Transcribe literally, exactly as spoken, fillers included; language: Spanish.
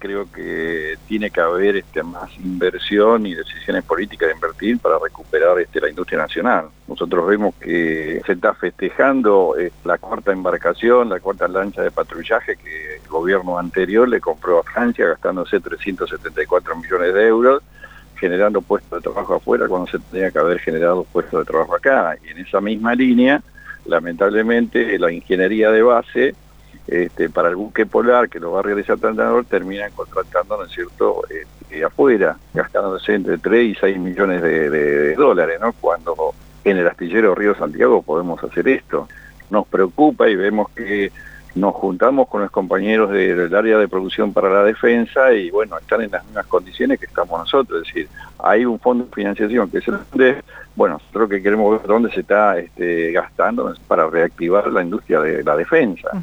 creo que tiene que haber este, más inversión y decisiones políticas de invertir para recuperar este, la industria nacional. Nosotros vemos que se está festejando eh, la cuarta embarcación, la cuarta lancha de patrullaje que el gobierno anterior le compró a Francia gastándose trescientos setenta y cuatro millones de euros, generando puestos de trabajo afuera cuando se tenía que haber generado puestos de trabajo acá. Y en esa misma línea, lamentablemente, la ingeniería de base Este, para el buque polar que lo va a realizar Tantanor terminan contratando, ¿no es cierto?, este, afuera, gastándose entre tres y seis millones de, de, de dólares, ¿no? Cuando en el astillero Río Santiago podemos hacer esto. Nos preocupa y vemos que nos juntamos con los compañeros de, del área de producción para la defensa y, bueno, están en las mismas condiciones que estamos nosotros. Es decir, hay un fondo de financiación que es el FONDEF. Bueno, nosotros que queremos ver dónde se está este, gastando para reactivar la industria de la defensa.